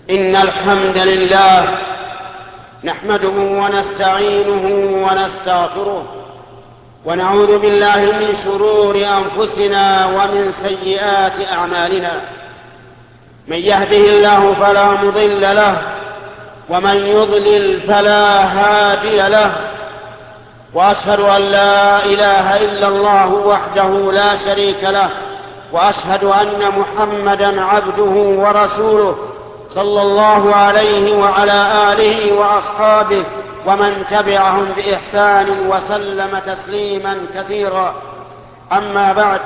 إن الحمد لله نحمده ونستعينه ونستغفره ونعوذ بالله من شرور أنفسنا ومن سيئات أعمالنا. من يهده الله فلا مضل له ومن يضلل فلا هادي له، وأشهد أن لا إله إلا الله وحده لا شريك له، وأشهد أن محمدا عبده ورسوله صلى الله عليه وعلى آله وأصحابه ومن تبعهم بإحسان وسلم تسليما كثيرا. أما بعد،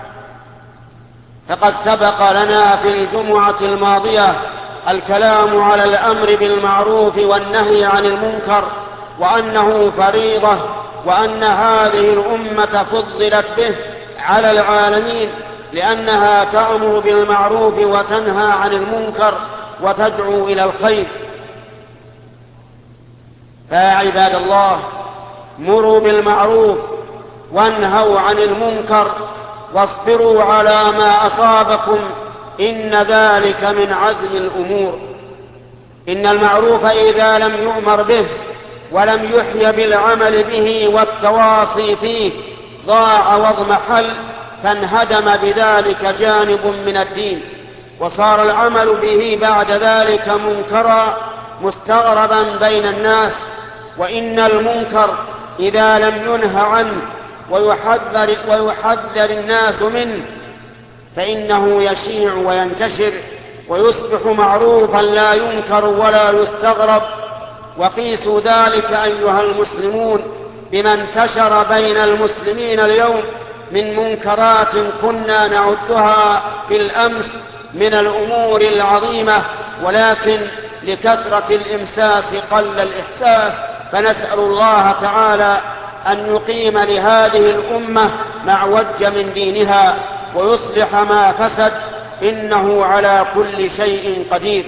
فقد سبق لنا في الجمعة الماضية الكلام على الأمر بالمعروف والنهي عن المنكر، وأنه فريضة، وأن هذه الأمة فضلت به على العالمين لأنها تأمر بالمعروف وتنهى عن المنكر وتدعو إلى الخير. فيا عباد الله، مروا بالمعروف وانهوا عن المنكر واصبروا على ما أصابكم، إن ذلك من عزم الأمور. إن المعروف إذا لم يؤمر به ولم يحي بالعمل به والتواصي فيه ضاع واضمحل، فانهدم بذلك جانب من الدين، وصار العمل به بعد ذلك منكرا مستغربا بين الناس. وإن المنكر إذا لم ينه عنه ويحذر الناس منه فإنه يشيع وينتشر ويصبح معروفا لا ينكر ولا يستغرب. وقيسوا ذلك أيها المسلمون بما انتشر بين المسلمين اليوم من منكرات كنا نعدها في الأمس من الأمور العظيمة، ولكن لكثرة الإمساس قل الإحساس. فنسأل الله تعالى أن يقيم لهذه الأمة ما عوج من دينها ويصلح ما فسد، إنه على كل شيء قدير.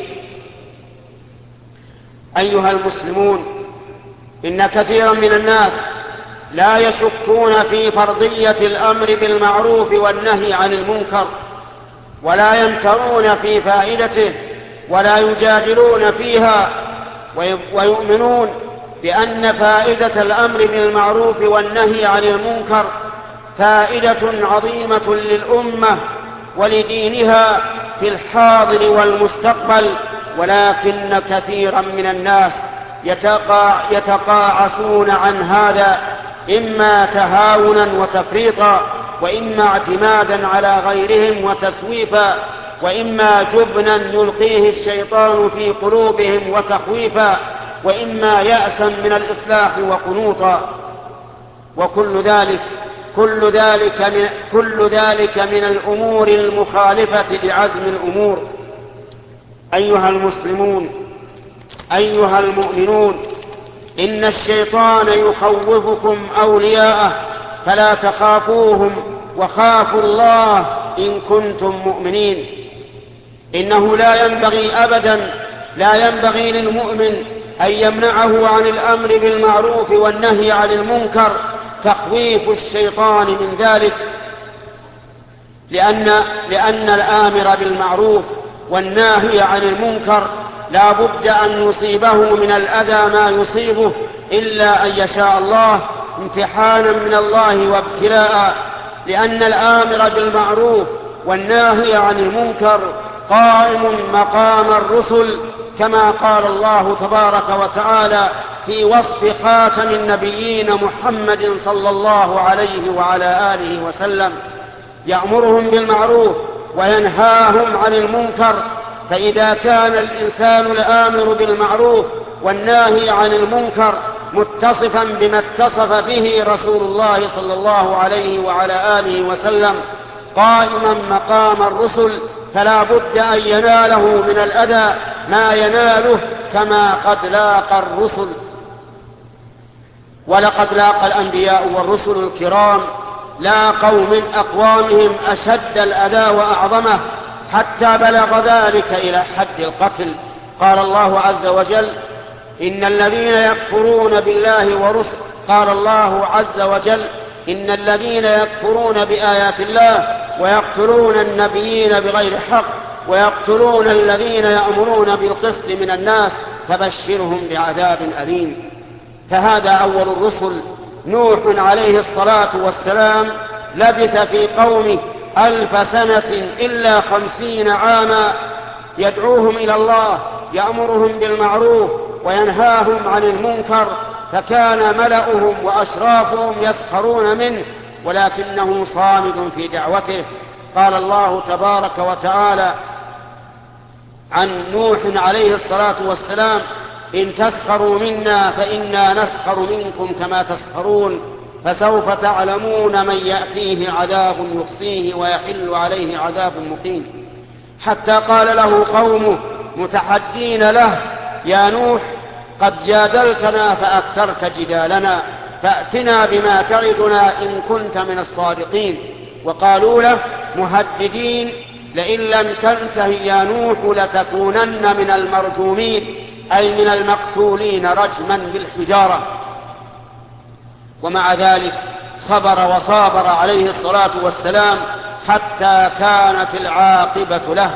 أيها المسلمون، إن كثيرا من الناس لا يشكون في فرضية الأمر بالمعروف والنهي عن المنكر، ولا يمترون في فائدته ولا يجادلون فيها، ويؤمنون بأن فائدة الأمر بالمعروف والنهي عن المنكر فائدة عظيمة للأمة ولدينها في الحاضر والمستقبل. ولكن كثيرا من الناس يتقاعسون عن هذا، إما تهاونا وتفريطا، وإما اعتمادا على غيرهم وتسويفا، وإما جبنا يلقيه الشيطان في قلوبهم وتخويفا، وإما يأسا من الإصلاح وقنوطا. وكل ذلك من الأمور المخالفة لعزم الأمور. أيها المسلمون، أيها المؤمنون، إن الشيطان يخوفكم أولياءه فلا تخافوهم وخافوا الله إن كنتم مؤمنين. إنه لا ينبغي للمؤمن أن يمنعه عن الأمر بالمعروف والنهي عن المنكر تخويف الشيطان من ذلك، لأن الآمر بالمعروف والناهي عن المنكر لا بد أن يصيبه من الأذى ما يصيبه، إلا أن يشاء الله امتحانا من الله وابتلاء. لأن الآمر بالمعروف والناهي عن المنكر قائم مقام الرسل، كما قال الله تبارك وتعالى في وصف خاتم النبيين محمد صلى الله عليه وعلى آله وسلم: يأمرهم بالمعروف وينهاهم عن المنكر. فإذا كان الإنسان الآمر بالمعروف والناهي عن المنكر متصفا بما اتصف به رسول الله صلى الله عليه وعلى آله وسلم قائما مقام الرسل، فلا بد أن يناله من الأذى ما يناله، كما قد لاقى الرسل. ولقد لاقى الأنبياء والرسل الكرام لاقوا من أقوامهم أشد الأذى وأعظمه، حتى بلغ ذلك إلى حد القتل. قال الله عز وجل: إن الذين يكفرون بالله ورسله قال الله عز وجل: إن الذين يكفرون بآيات الله ويقتلون النبيين بغير حق ويقتلون الذين يأمرون بالقسط من الناس فبشرهم بعذاب أليم. فهذا أول الرسل نوح عليه الصلاة والسلام، لبث في قومه 1000 سنة إلا 50 عاما يدعوهم إلى الله، يأمرهم بالمعروف وينهاهم عن المنكر، فكان ملأهم وأشرافهم يسخرون منه ولكنه صامد في دعوته. قال الله تبارك وتعالى عن نوح عليه الصلاة والسلام: إن تسخروا منا فإنا نسخر منكم كما تسخرون، فسوف تعلمون من يأتيه عذاب يخزيه ويحل عليه عذاب مقيم. حتى قال له قومه متحدين له: يا نوح قد جادلتنا فأكثرت جدالنا، فأتنا بما تعدنا إن كنت من الصادقين. وقالوا له مهددين: لئن لم تنته يا نوح لتكونن من المرجومين، أي من المقتولين رجما بالحجارة. ومع ذلك صبر وصابر عليه الصلاة والسلام حتى كانت العاقبة له.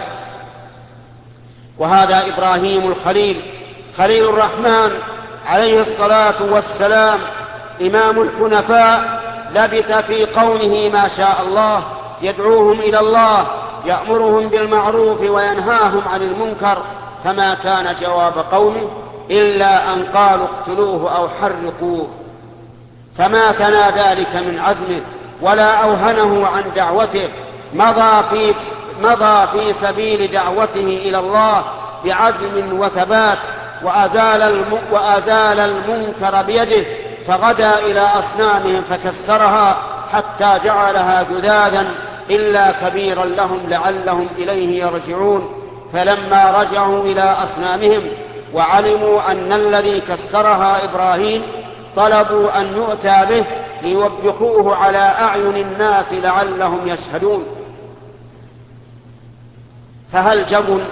وهذا إبراهيم الخليل، خليل الرحمن عليه الصلاة والسلام، إمام الحنفاء، لبث في قومه ما شاء الله، يدعوهم إلى الله، يأمرهم بالمعروف وينهاهم عن المنكر، فما كان جواب قومه إلا أن قالوا اقتلوه أو حرقوه. فما ثنى ذلك من عزمه ولا أوهنه عن دعوته، مضى في سبيل دعوته إلى الله بعزم وثبات، وأزال المنكر بيده، فغدا إلى أصنامهم فكسرها حتى جعلها جذاذا إلا كبيرا لهم لعلهم إليه يرجعون. فلما رجعوا إلى أصنامهم وعلموا أن الذي كسرها إبراهيم، طلبوا أن يؤتى به ليوبخوه على أعين الناس لعلهم يشهدون. فهل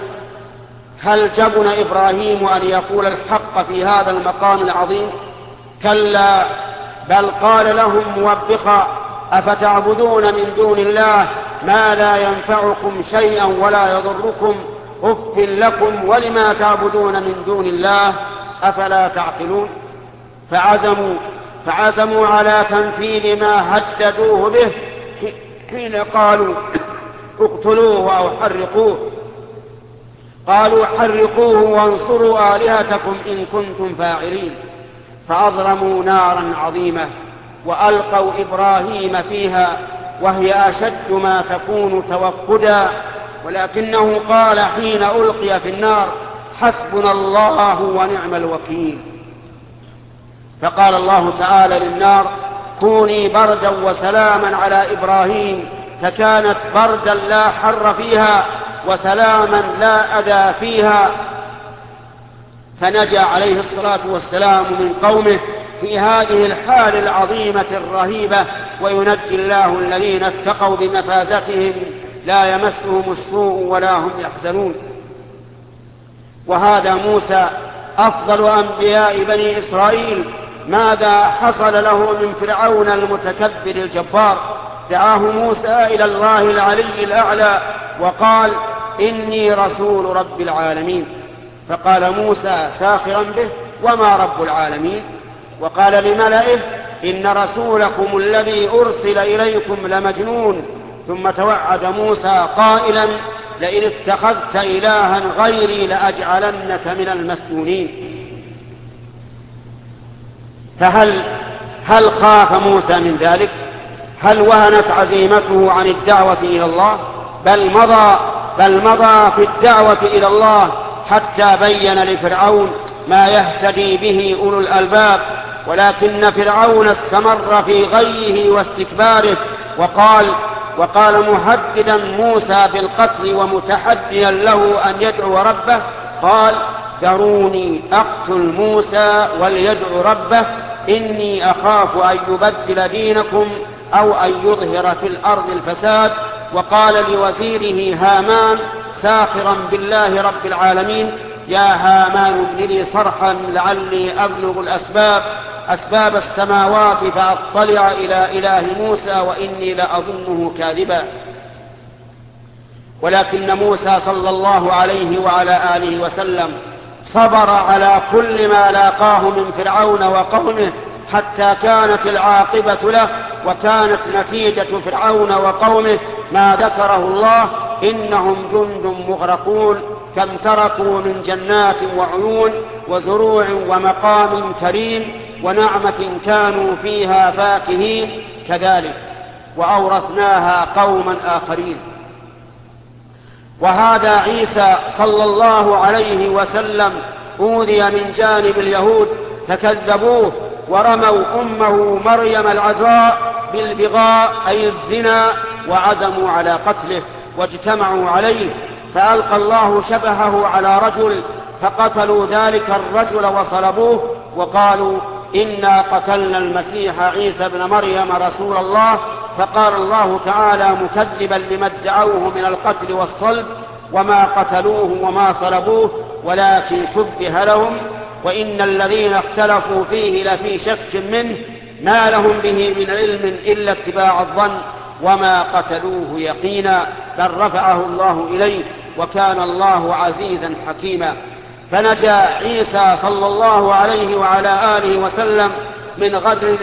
جبن إبراهيم أن يقول الحق في هذا المقام العظيم؟ كلا، بل قال لهم موبخا: أفتعبدون من دون الله ما لا ينفعكم شيئا ولا يضركم، أف لكم ولما تعبدون من دون الله أفلا تعقلون. فعزموا على تنفيذ ما هددوه به حين قالوا اقتلوه أو حرقوه. قالوا حرقوه وانصروا آلهتكم إن كنتم فاعلين. فأضرموا نارا عظيمة وألقوا إبراهيم فيها وهي أشد ما تكون توقدا، ولكنه قال حين ألقي في النار: حسبنا الله ونعم الوكيل. فقال الله تعالى للنار: كوني بردا وسلاما على إبراهيم، فكانت بردا لا حر فيها وسلاما لا أذى فيها. فنجا عليه الصلاة والسلام من قومه في هذه الحال العظيمة الرهيبة، وينجي الله الذين اتقوا بمفازتهم لا يمسهم السوء ولا هم يحزنون. وهذا موسى أفضل أنبياء بني إسرائيل. ماذا حصل له من فرعون المتكبر الجبار؟ دعاه موسى إلى الله العلي الأعلى وقال: إني رسول رب العالمين. فقال موسى ساخرا به: وما رب العالمين؟ وقال لملئه: إن رسولكم الذي أرسل إليكم لمجنون. ثم توعد موسى قائلا: لئن اتخذت إلها غيري لأجعلنك من المسجونين. هل خاف موسى من ذلك؟ هل وهنت عزيمته عن الدعوة إلى الله؟ بل مضى في الدعوة إلى الله حتى بين لفرعون ما يهتدي به أولو الألباب. ولكن فرعون استمر في غيه واستكباره وقال مهددا موسى بالقتل ومتحديا له أن يدعو ربه، قال: ذروني أقتل موسى وليدعو ربه إني أخاف أن يبدل دينكم أو أن يظهر في الأرض الفساد. وقال لوزيره هامان ساخرا بالله رب العالمين: يا هامان ابن لي صرحا لعلي أبلغ أسباب السماوات فأطلع إلى إله موسى وإني لأظنه كاذبا. ولكن موسى صلى الله عليه وعلى آله وسلم صبر على كل ما لاقاه من فرعون وقومه حتى كانت العاقبة له، وكانت نتيجة فرعون وقومه ما ذكره الله: إنهم جند مغرقون، كم تركوا من جنات وعيون وزروع ومقام كريم ونعمة كانوا فيها فاكهين. كذلك وأورثناها قوما آخرين. وهذا عيسى صلى الله عليه وسلم أوذي من جانب اليهود فكذبوه ورموا أمه مريم العذراء بالبغاء أي الزنا، وعزموا على قتله واجتمعوا عليه، فألقى الله شبهه على رجل فقتلوا ذلك الرجل وصلبوه وقالوا: إنا قتلنا المسيح عيسى ابن مريم رسول الله. فقال الله تعالى مكذبا لما ادعوه من القتل والصلب: وما قتلوه وما صلبوه ولكن شبه لهم، وإن الذين اختلفوا فيه لفي شك منه، ما لهم به من علم إلا اتباع الظن، وما قتلوه يقينا، بل رفعه الله إليه، وكان الله عزيزا حكيما. فنجا عيسى صلى الله عليه وعلى آله وسلم من غدر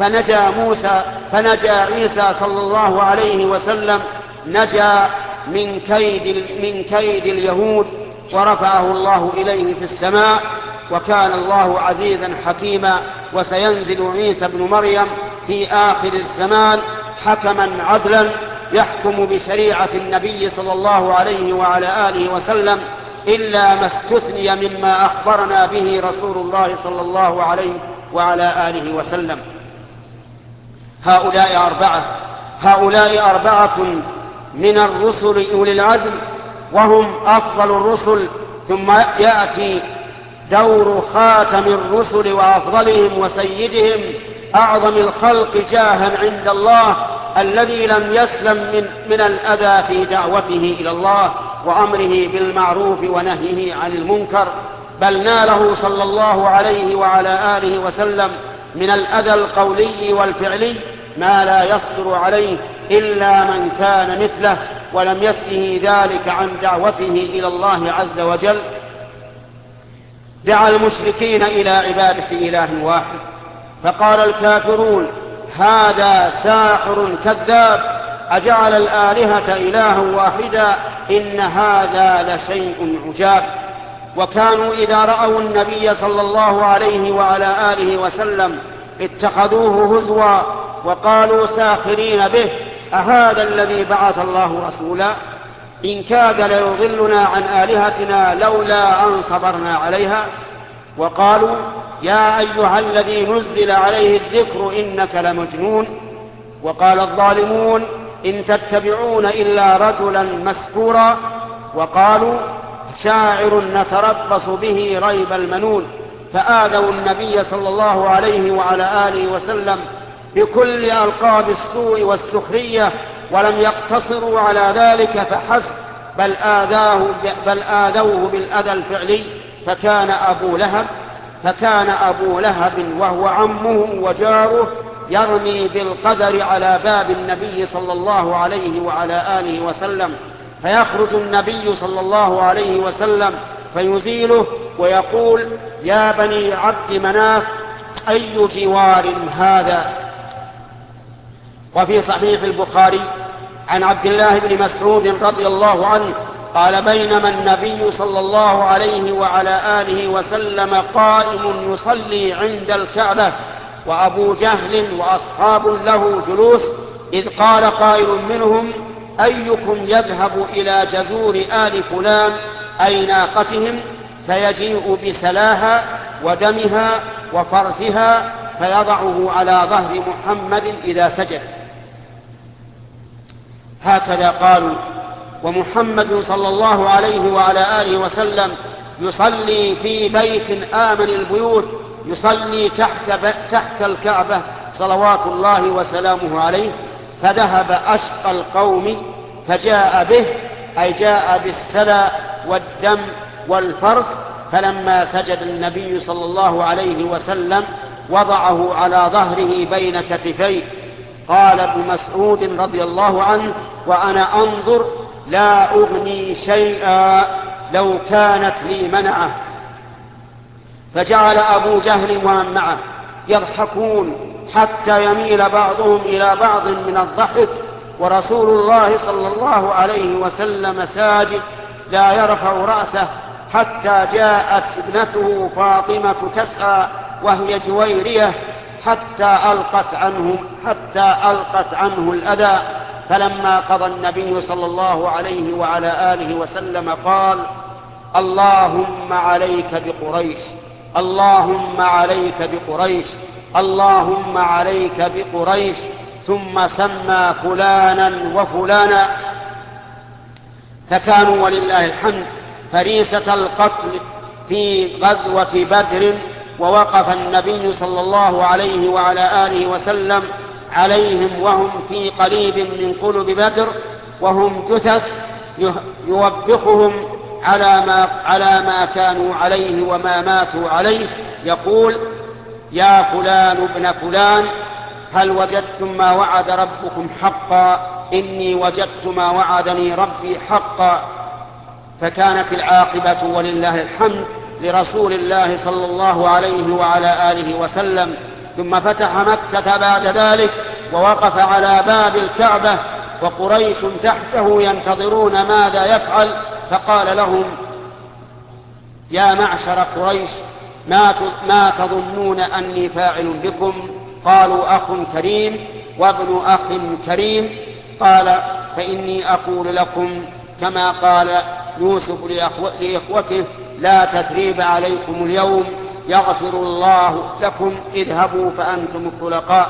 فنجا عيسى صلى الله عليه وسلم نجا من كيد اليهود، ورفعه الله إليه في السماء، وكان الله عزيزا حكيما. وسينزل عيسى بن مريم في آخر الزمان حكما عدلا يحكم بشريعة النبي صلى الله عليه وعلى آله وسلم، إلا ما استثني مما أخبرنا به رسول الله صلى الله عليه وعلى آله وسلم. هؤلاء أربعة من الرسل أولي العزم، وهم أفضل الرسل. ثم يأتي دور خاتم الرسل وأفضلهم وسيدهم أعظم الخلق جاها عند الله، الذي لم يسلم من الأذى في دعوته إلى الله وأمره بالمعروف ونهيه عن المنكر، بل ناله صلى الله عليه وعلى آله وسلم من الأذى القولي والفعلي ما لا يصبر عليه إلا من كان مثله، ولم يثنه ذلك عن دعوته إلى الله عز وجل. دعا المشركين إلى عبادة إله واحد، فقال الكافرون: هذا ساحر كذاب، أجعل الآلهة إلها واحدا، إن هذا لشيء عجاب. وكانوا إذا رأوا النبي صلى الله عليه وعلى آله وسلم اتخذوه هزوا وقالوا ساخرين به: أهذا الذي بعث الله رسولا؟ إن كاد ليضلنا عن آلهتنا لولا أن صبرنا عليها. وقالوا: يا أيها الذي نزل عليه الذكر إنك لمجنون. وقال الظالمون: إن تتبعون إلا رجلا مسحورا. وقالوا: شاعر نتربص به ريب المنون. فآذوا النبي صلى الله عليه وعلى آله وسلم بكل ألقاب السوء والسخرية، ولم يقتصروا على ذلك فحسب، بل آذوه بالأذى الفعلي. فكان أبو لهب وهو عمه وجاره يرمي بالقدر على باب النبي صلى الله عليه وعلى آله وسلم، فيخرج النبي صلى الله عليه وسلم فيزيله ويقول: يا بني عبد مناف، أي جوار هذا؟ وفي صحيح البخاري عن عبد الله بن مسعود رضي الله عنه قال: بينما النبي صلى الله عليه وعلى آله وسلم قائم يصلي عند الكعبة وأبو جهل وأصحاب له جلوس، إذ قال قائل منهم: أيكم يذهب إلى جزور آل فلان أي ناقتهم، فيجيء بسلاها ودمها وفرثها فيضعه على ظهر محمد إذا سجد. هكذا قالوا. ومحمد صلى الله عليه وعلى آله وسلم يصلي في بيت آمن البيوت، يصلي تحت الكعبة صلوات الله وسلامه عليه. فذهب أشقى القوم فجاء به، أي جاء بالسلى والدم والفرث. فلما سجد النبي صلى الله عليه وسلم وضعه على ظهره بين كتفيه. قال ابن مسعود رضي الله عنه: وأنا أنظر لا أغني شيئا لو كانت لي منعه. فجعل أبو جهل ومن معه يضحكون حتى يميل بعضهم إلى بعض من الضحك، ورسول الله صلى الله عليه وسلم ساجد لا يرفع رأسه، حتى جاءت ابنته فاطمة تسعى وهي جويرية حتى ألقت عنه الأذى. فلما قضى النبي صلى الله عليه وعلى آله وسلم قال: اللهم عليك بقريش، اللهم عليك بقريش، اللهم عليك بقريش، ثم سمى فلانا وفلانا. فكانوا ولله الحمد فريسة القتل في غزوة بدر، ووقف النبي صلى الله عليه وعلى آله وسلم عليهم وهم في قريب من قلب بدر، وهم جثث، يوبخهم على ما كانوا عليه وما ماتوا عليه، يقول: يا فلان ابن فلان، هل وجدتم ما وعد ربكم حقا؟ إني وجدت ما وعدني ربي حقا. فكانت العاقبة ولله الحمد لرسول الله صلى الله عليه وعلى آله وسلم. ثم فتح مكة بعد ذلك، ووقف على باب الكعبة، وقريش تحته ينتظرون ماذا يفعل، فقال لهم: يا معشر قريش، ما تظنون أني فاعل بكم؟ قالوا: أخ كريم وابن أخ كريم. قال: فإني أقول لكم كما قال يوسف لإخوته: لا تثريب عليكم اليوم، يغفر الله لكم، اذهبوا فأنتم الطلقاء.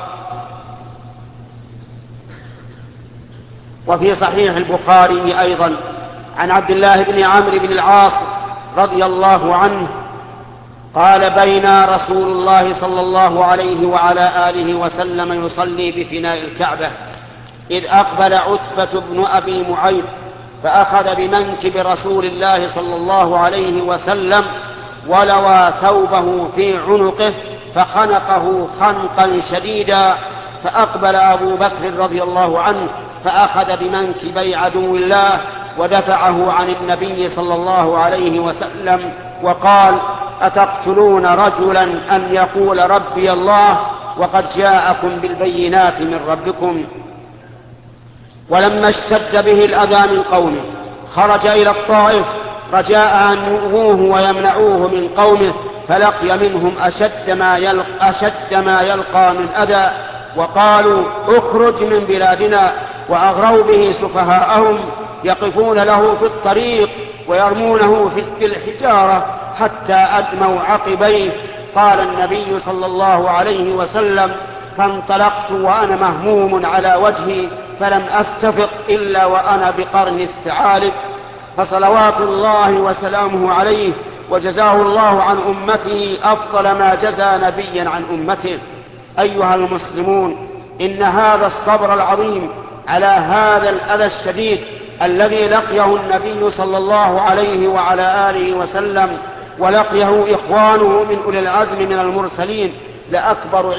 وفي صحيح البخاري أيضا عن عبد الله بن عمرو بن العاص رضي الله عنه قال: بين رسول الله صلى الله عليه وعلى آله وسلم يصلي بفناء الكعبة، إذ أقبل عتبة بن أبي معيط فأخذ بمنكب رسول الله صلى الله عليه وسلم، ولوى ثوبه في عنقه فخنقه خنقا شديدا. فأقبل أبو بكر رضي الله عنه فأخذ بمنكبي عدو الله ودفعه عن النبي صلى الله عليه وسلم، وقال: أتقتلون رجلا أن يقول ربي الله وقد جاءكم بالبينات من ربكم؟ ولما اشتد به الأذى من قومه خرج إلى الطائف رجاء أن يؤذوه ويمنعوه من قومه، فلقي منهم أشد ما يلقى من أذى، وقالوا: اخرج من بلادنا، وأغروا به سفهاءهم يقفون له في الطريق ويرمونه بالحجارة حتى أدموا عقبيه. قال النبي صلى الله عليه وسلم: فانطلقت وأنا مهموم على وجهي، فلم أستفق إلا وأنا بقرن الثعالب. فصلوات الله وسلامه عليه، وجزاه الله عن أمته أفضل ما جزى نبيا عن أمته. أيها المسلمون، إن هذا الصبر العظيم على هذا الأذى الشديد الذي لقيه النبي صلى الله عليه وعلى آله وسلم ولقيه إخوانه من أولي العزم من المرسلين لأكبر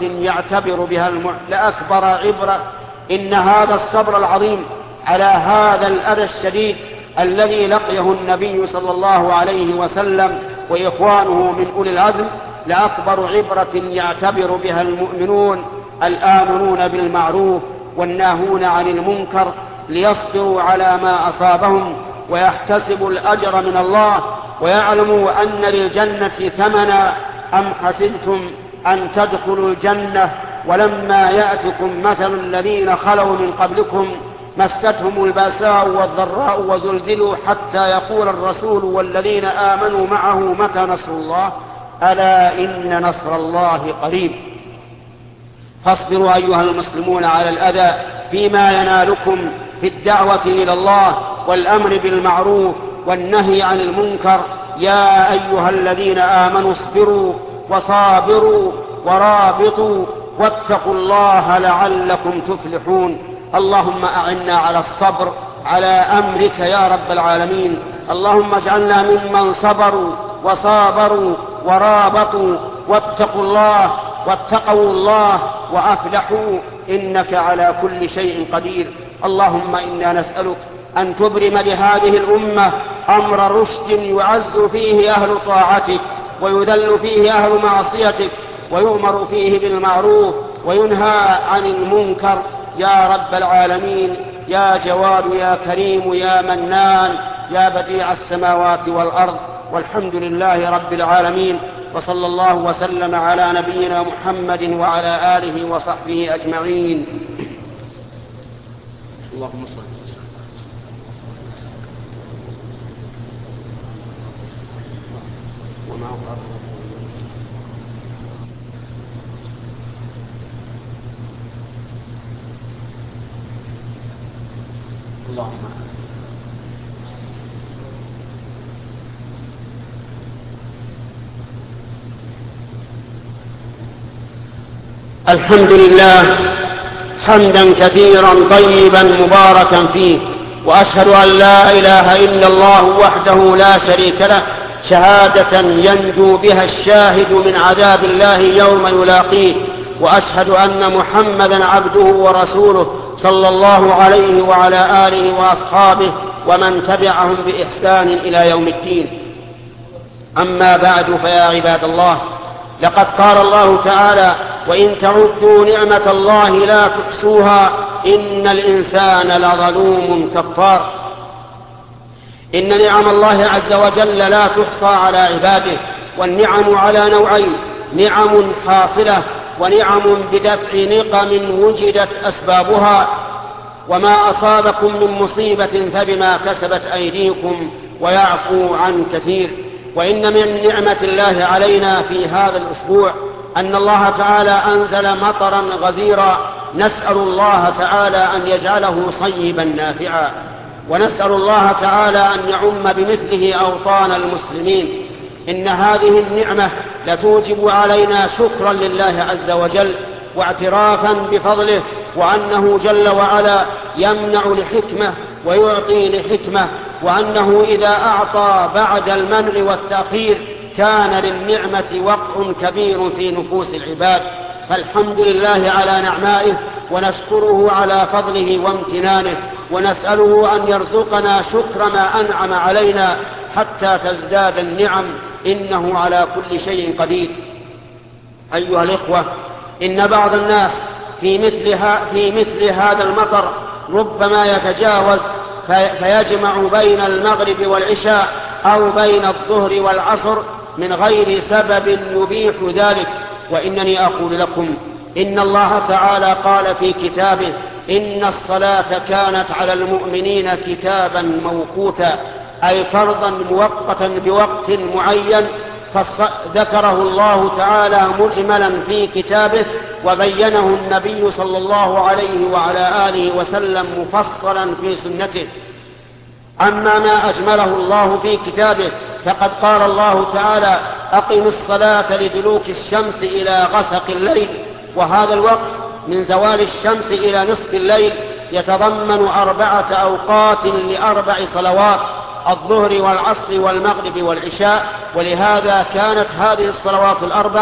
عبرة. إن هذا الصبر العظيم على هذا الأذى الشديد الذي لقيه النبي صلى الله عليه وسلم وإخوانه من أولي العزم لأكبر عبرة يعتبر بها المؤمنون الآمرون بالمعروف والناهون عن المنكر، ليصبروا على ما أصابهم ويحتسبوا الأجر من الله، ويعلموا أن للجنة ثمنا. أم حسبتم أن تدخلوا الجنة ولما يأتكم مثل الذين خلوا من قبلكم مستهم البأساء والضراء وزلزلوا حتى يقول الرسول والذين آمنوا معه متى نصر الله؟ ألا إن نصر الله قريب. فاصبروا أيها المسلمون على الأذى فيما ينالكم في الدعوة إلى الله والأمر بالمعروف والنهي عن المنكر. يا أيها الذين آمنوا اصبروا وصابروا ورابطوا واتقوا الله لعلكم تفلحون. اللهم أعنا على الصبر على أمرك يا رب العالمين. اللهم اجعلنا ممن صبروا وصابروا ورابطوا واتقوا الله وأفلحوا، إنك على كل شيء قدير. اللهم إنا نسألك أن تبرم لهذه الأمة أمر رشد يعز فيه أهل طاعتك ويذل فيه أهل معصيتك ويؤمر فيه بالمعروف وينهى عن المنكر يا رب العالمين، يا جواد يا كريم يا منان يا بديع السماوات والأرض. والحمد لله رب العالمين، وصلى الله وسلم على نبينا محمد وعلى آله وصحبه أجمعين. اللهم صل وسلم. اللهم الحمد لله حمدا كثيرا طيبا مباركا فيه، وأشهد أن لا إله إلا الله وحده لا شريك له شهادة ينجو بها الشاهد من عذاب الله يوم يلاقيه، وأشهد أن محمدا عبده ورسوله صلى الله عليه وعلى آله وأصحابه ومن تبعهم بإحسان إلى يوم الدين. أما بعد، فيا عباد الله، لقد قال الله تعالى: وإن تعدوا نعمة الله لا تحصوها إن الإنسان لظلوم كفار. إن نعم الله عز وجل لا تحصى على عباده، والنعم على نوعين: نعم حاصلة ونعم بدفع نقم وجدت أسبابها. وما أصابكم من مصيبة فبما كسبت أيديكم ويعفو عن كثير. وإن من نعمة الله علينا في هذا الأسبوع أن الله تعالى أنزل مطرا غزيرا، نسأل الله تعالى أن يجعله صيبا نافعا، ونسأل الله تعالى أن يعم بمثله أوطان المسلمين. إن هذه النعمة لتوجب علينا شكرا لله عز وجل واعترافا بفضله، وأنه جل وعلا يمنع لحكمة ويعطي لحكمة، وأنه إذا أعطى بعد المنع والتأخير كان للنعمة وقع كبير في نفوس العباد. فالحمد لله على نعمائه، ونشكره على فضله وامتنانه، ونسأله أن يرزقنا شكر ما أنعم علينا حتى تزداد النعم، إنه على كل شيء قدير. أيها الإخوة، إن بعض الناس في مثل هذا المطر ربما يتجاوز فيجمع بين المغرب والعشاء أو بين الظهر والعصر من غير سبب يبيح ذلك. وإنني أقول لكم إن الله تعالى قال في كتابه: إن الصلاة كانت على المؤمنين كتابا موقوتا، أي فرضا مؤقتا بوقت معين، فذكره الله تعالى مجملا في كتابه، وبينه النبي صلى الله عليه وعلى آله وسلم مفصلا في سنته. أما ما أجمله الله في كتابه فقد قال الله تعالى: أقم الصلاة لدلوك الشمس إلى غسق الليل. وهذا الوقت من زوال الشمس إلى نصف الليل يتضمن 4 أوقات ل4 صلوات: الظهر والعصر والمغرب والعشاء. ولهذا كانت هذه الصلوات ال4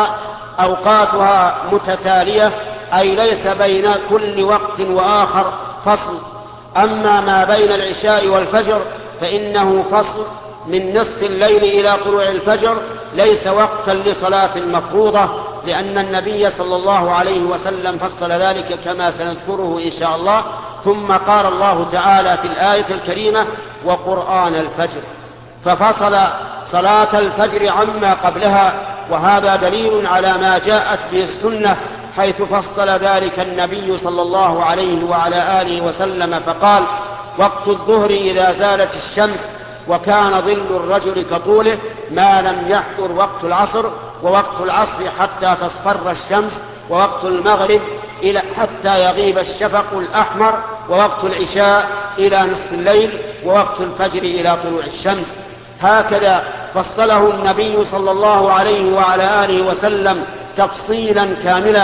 أوقاتها متتالية، أي ليس بين كل وقت وآخر فصل. أما ما بين العشاء والفجر فإنه فصل من نصف الليل إلى طلوع الفجر، ليس وقتا لصلاة مفروضة، لأن النبي صلى الله عليه وسلم فصل ذلك كما سنذكره إن شاء الله. ثم قال الله تعالى في الآية الكريمة: وقرآن الفجر، ففصل صلاة الفجر عما قبلها. وهذا دليل على ما جاءت به السنة، حيث فصل ذلك النبي صلى الله عليه وعلى آله وسلم فقال: وقت الظهر إذا زالت الشمس وكان ظل الرجل كطوله ما لم يحضر وقت العصر، ووقت العصر حتى تصفر الشمس، ووقت المغرب إلى حتى يغيب الشفق الأحمر، ووقت العشاء إلى نصف الليل، ووقت الفجر إلى طلوع الشمس. هكذا فصله النبي صلى الله عليه وعلى آله وسلم تفصيلا كاملا.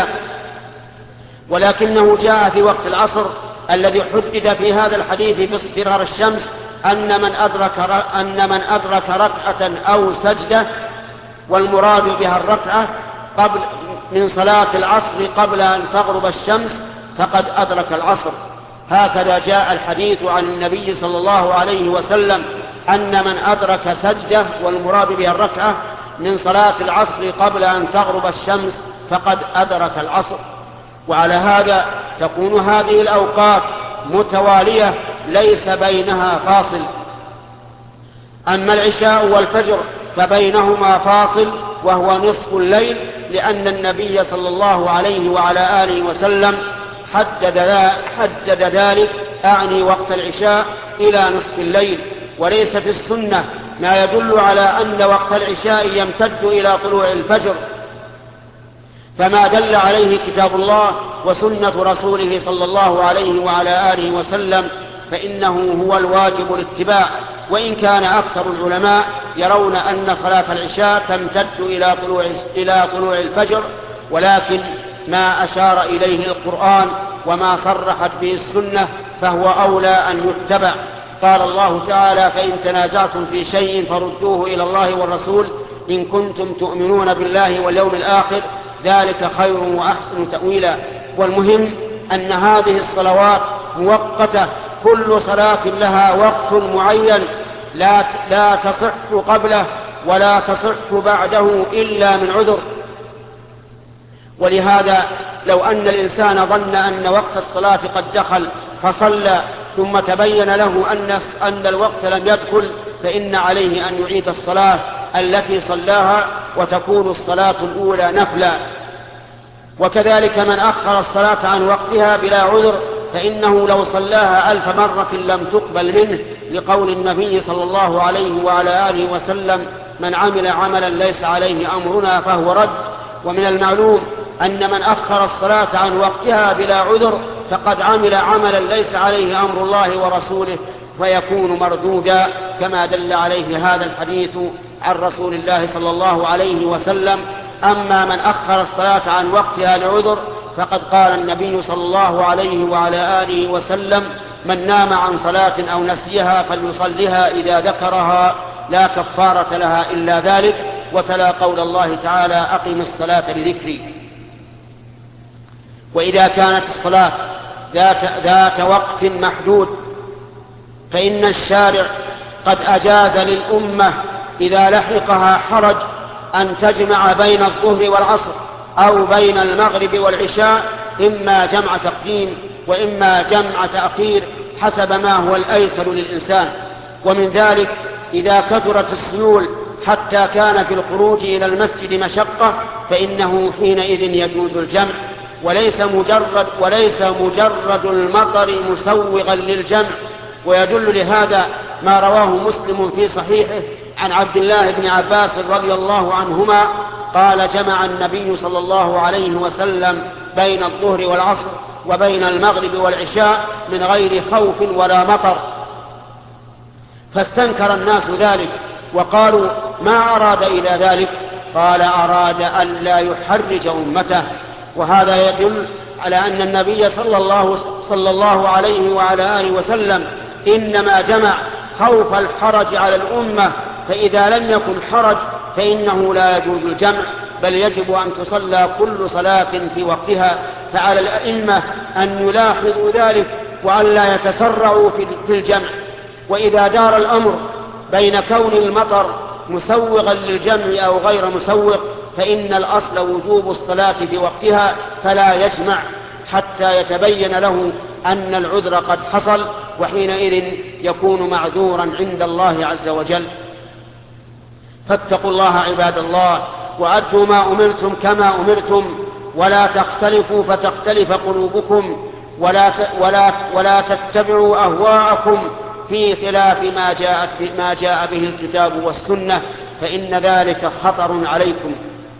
ولكنه جاء في وقت العصر الذي حدد في هذا الحديث باصفرار الشمس أن من أدرك ركعة أو سجدة، والمراد بها الركعة من صلاة العصر قبل أن تغرب الشمس فقد أدرك العصر. هكذا جاء الحديث عن النبي صلى الله عليه وسلم أن من أدرك سجدة، والمراد بها الركعة، من صلاة العصر قبل أن تغرب الشمس فقد أدرك العصر. وعلى هذا تكون هذه الأوقات متوالية ليس بينها فاصل. أما العشاء والفجر فبينهما فاصل وهو نصف الليل، لأن النبي صلى الله عليه وعلى آله وسلم حدد ذلك، أعني وقت العشاء، إلى نصف الليل. وليس في السنة ما يدل على أن وقت العشاء يمتد إلى طلوع الفجر، فما دل عليه كتاب الله وسنة رسوله صلى الله عليه وعلى آله وسلم فإنه هو الواجب الاتباع. وإن كان أكثر العلماء يرون أن صلاة العشاء تمتد إلى طلوع الفجر، ولكن ما أشار إليه القرآن وما صرحت به السنة فهو أولى أن يتبع. قال الله تعالى: فإن تنازعتم في شيء فردوه إلى الله والرسول إن كنتم تؤمنون بالله واليوم الآخر ذلك خير وأحسن تأويلا. والمهم أن هذه الصلوات مؤقتة، كل صلاة لها وقت معين لا تصح قبله ولا تصح بعده إلا من عذر. ولهذا لو أن الإنسان ظن أن وقت الصلاة قد دخل فصلى ثم تبين له أن الوقت لم يدخل فإن عليه أن يعيد الصلاة التي صلاها وتكون الصلاة الأولى نفلا. وكذلك من أخر الصلاة عن وقتها بلا عذر فإنه لو صلاها 1000 مرة لم تقبل منه، لقول النبي صلى الله عليه وعلى آله وسلم: من عمل عملا ليس عليه أمرنا فهو رد. ومن المعلوم أن من أخر الصلاة عن وقتها بلا عذر فقد عمل عملا ليس عليه أمر الله ورسوله فيكون مردودا، كما دل عليه هذا الحديث عن رسول الله صلى الله عليه وسلم. أما من أخر الصلاة عن وقتها لعذر فقد قال النبي صلى الله عليه وعلى آله وسلم: من نام عن صلاة أو نسيها فليصلها إذا ذكرها لا كفارة لها إلا ذلك. وتلا قول الله تعالى: أقم الصلاة لذكري. وإذا كانت الصلاة ذات وقت محدود فإن الشارع قد أجاز للأمة إذا لحقها حرج أن تجمع بين الظهر والعصر أو بين المغرب والعشاء، إما جمع تقديم وإما جمع تأخير حسب ما هو الأيسر للإنسان. ومن ذلك إذا كثرت السيول حتى كان في الخروج إلى المسجد مشقة فإنه حينئذ يجوز الجمع، وليس مجرد المطر مسوغا للجمع. ويدل لهذا ما رواه مسلم في صحيحه عن عبد الله بن عباس رضي الله عنهما قال: جمع النبي صلى الله عليه وسلم بين الظهر والعصر وبين المغرب والعشاء من غير خوف ولا مطر، فاستنكر الناس ذلك وقالوا: ما أراد إلى ذلك؟ قال: أراد أن لا يحرج أمته. وهذا يدل على أن النبي صلى الله عليه وعلى آله وسلم إنما جمع خوف الحرج على الأمة، فإذا لم يكن حرج فإنه لا يجوز الجمع، بل يجب أن تصلى كل صلاة في وقتها. فعلى الأئمة أن يلاحظوا ذلك وأن لا يتسرعوا في الجمع. وإذا دار الأمر بين كون المطر مسوغا للجمع أو غير مسوغ فإن الأصل وجوب الصلاة في وقتها، فلا يجمع حتى يتبين له أن العذر قد حصل، وحينئذ يكون معذورا عند الله عز وجل. فاتقوا الله عباد الله، وأدوا ما أمرتم كما أمرتم، ولا تختلفوا فتختلف قلوبكم، ولا تتبعوا أهواءكم في خلاف ما جاء به الكتاب والسنة، فإن ذلك خطر عليكم.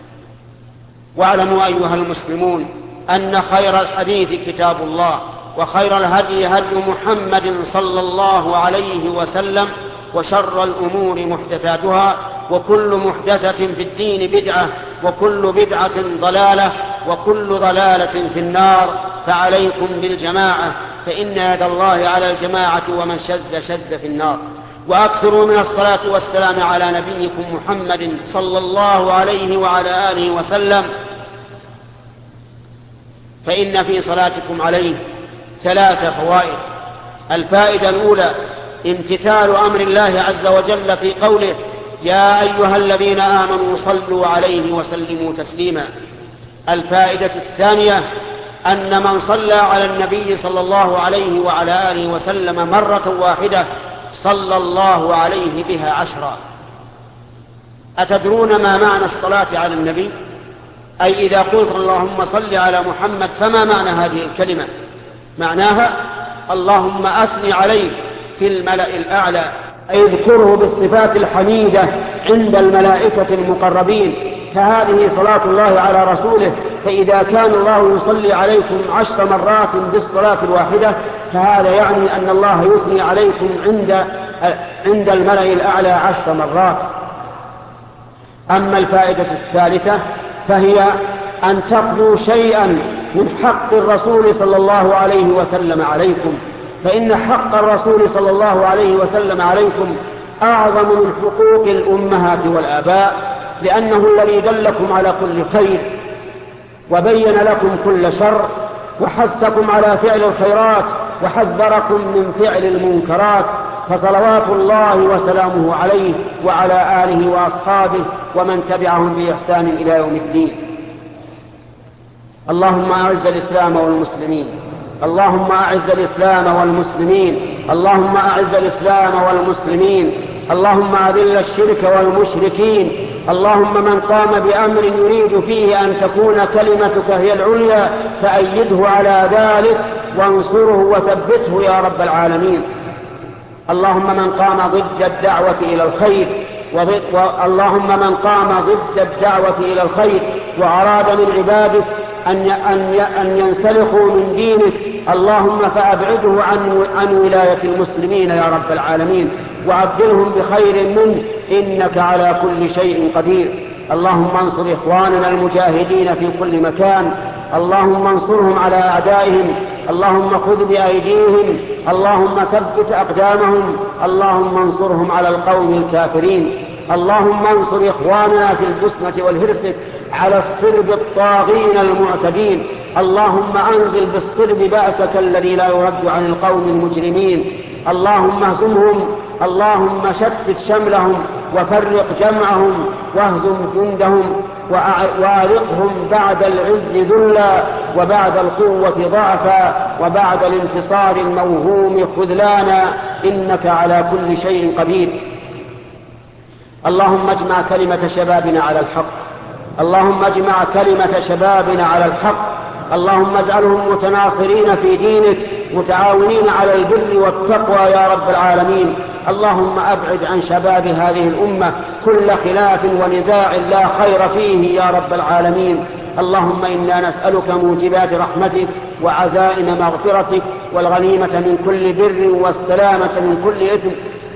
واعلموا أيها المسلمون أن خير الحديث كتاب الله، وخير الهدي هدي محمد صلى الله عليه وسلم، وشر الأمور محدثاتها، وكل محدثة في الدين بدعة، وكل بدعة ضلالة، وكل ضلالة في النار. فعليكم بالجماعة، فإن يد الله على الجماعة، ومن شد في النار. وأكثروا من الصلاة والسلام على نبيكم محمد صلى الله عليه وعلى آله وسلم، فإن في صلاتكم عليه 3 فوائد. الفائدة الأولى امتثال أمر الله عز وجل في قوله: يا أيها الذين آمنوا صلوا عليه وسلموا تسليما. الفائدة الثانية أن من صلى على النبي صلى الله عليه وعلى آله وسلم مرة واحدة صلى الله عليه بها 10. أتدرون ما معنى الصلاة على النبي؟ أي إذا قلت اللهم صل على محمد فما معنى هذه الكلمة؟ معناها اللهم أثني عليه في الملأ الأعلى، أي اذكره بالصفات الحميدة عند الملائكة المقربين. فهذه صلاة الله على رسوله، فإذا كان الله يصلي عليكم 10 مرات بالصلاة الواحدة فهذا يعني أن الله يثني عليكم عند الملأ الأعلى 10 مرات. أما الفائدة الثالثة فهي أن تقضوا شيئا من حق الرسول صلى الله عليه وسلم عليكم، فإن حق الرسول صلى الله عليه وسلم عليكم أعظم من حقوق الأمهات والآباء، لأنه الذي دلكم على كل خير وبين لكم كل شر وحثكم على فعل الخيرات وحذركم من فعل المنكرات، فصلوات الله وسلامه عليه وعلى آله وأصحابه ومن تبعهم بإحسان إلى يوم الدين. اللهم أعز الإسلام والمسلمين، اللهم أعز الإسلام والمسلمين، اللهم أعز الإسلام والمسلمين، اللهم أذل الشرك والمشركين، اللهم من قام بأمر يريد فيه أن تكون كلمتك هي العليا فأيده على ذلك وانصره وثبته يا رب العالمين. اللهم من قام ضد الدعوة إلى الخير اللهم من قام ضد الدعوة إلى الخير وأراد من عبادك أن ينسلخوا من دينك، اللهم فأبعده عن ولاية المسلمين يا رب العالمين، وأبدلهم بخير منه إنك على كل شيء قدير. اللهم انصر إخواننا المجاهدين في كل مكان، اللهم انصرهم على أعدائهم، اللهم خذ بأيديهم، اللهم ثبت أقدامهم، اللهم انصرهم على القوم الكافرين. اللهم انصر إخواننا في البسنة والهرسك على الصرب الطاغين المعتدين، اللهم أنزل بالصرب بأسك الذي لا يرد عن القوم المجرمين، اللهم اهزمهم، اللهم شتت شملهم وفرق جمعهم واهزم جندهم وأعرقهم بعد العز ذلا وبعد القوة ضعفا وبعد الانتصار الموهوم خذلانا، إنك على كل شيء قدير. اللهم اجمع كلمة شبابنا على الحق، اللهم اجمع كلمة شبابنا على الحق، اللهم اجعلهم متناصرين في دينك متعاونين على البر والتقوى يا رب العالمين. اللهم أبعد عن شباب هذه الأمة كل خلاف ونزاع لا خير فيه يا رب العالمين. اللهم إنا نسألك موجبات رحمتك وعزائم مغفرتك والغنيمة من كل بر والسلامة من كل إثم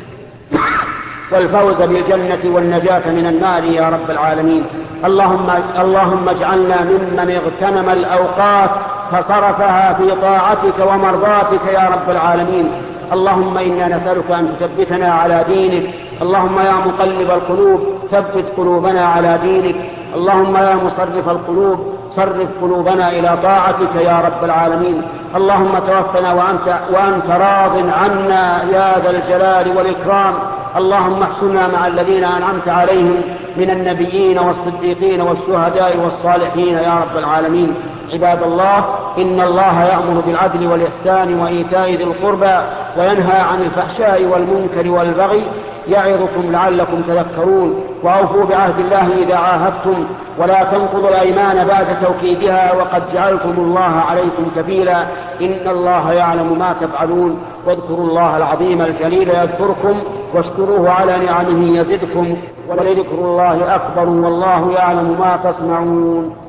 والفوز بالجنة والنجاة من النار يا رب العالمين. اللهم اجعلنا ممن اغتنم الأوقات فصرفها في طاعتك ومرضاتك يا رب العالمين. اللهم إنا نسألك أن تثبتنا على دينك، اللهم يا مقلب القلوب ثبت قلوبنا على دينك، اللهم يا مصرف القلوب صرف قلوبنا إلى طاعتك يا رب العالمين. اللهم توفنا وأنت راض عنا يا ذا الجلال والإكرام. اللهم احشرنا مع الذين أنعمت عليهم من النبيين والصديقين والشهداء والصالحين يا رب العالمين. عباد الله، إن الله يأمر بالعدل والإحسان وإيتاء ذي القربى وينهى عن الفحشاء والمنكر والبغي يعظكم لعلكم تذكرون. وأوفوا بعهد الله إذا عاهدتم ولا تنقضوا الأيمان بعد توكيدها وقد جعلتم الله عليكم كفيلا، إن الله يعلم ما تفعلون. واذكروا الله العظيم الجليل يذكركم واشكروه على نعمه يزدكم ولذكر الله أكبر والله يعلم ما تصنعون.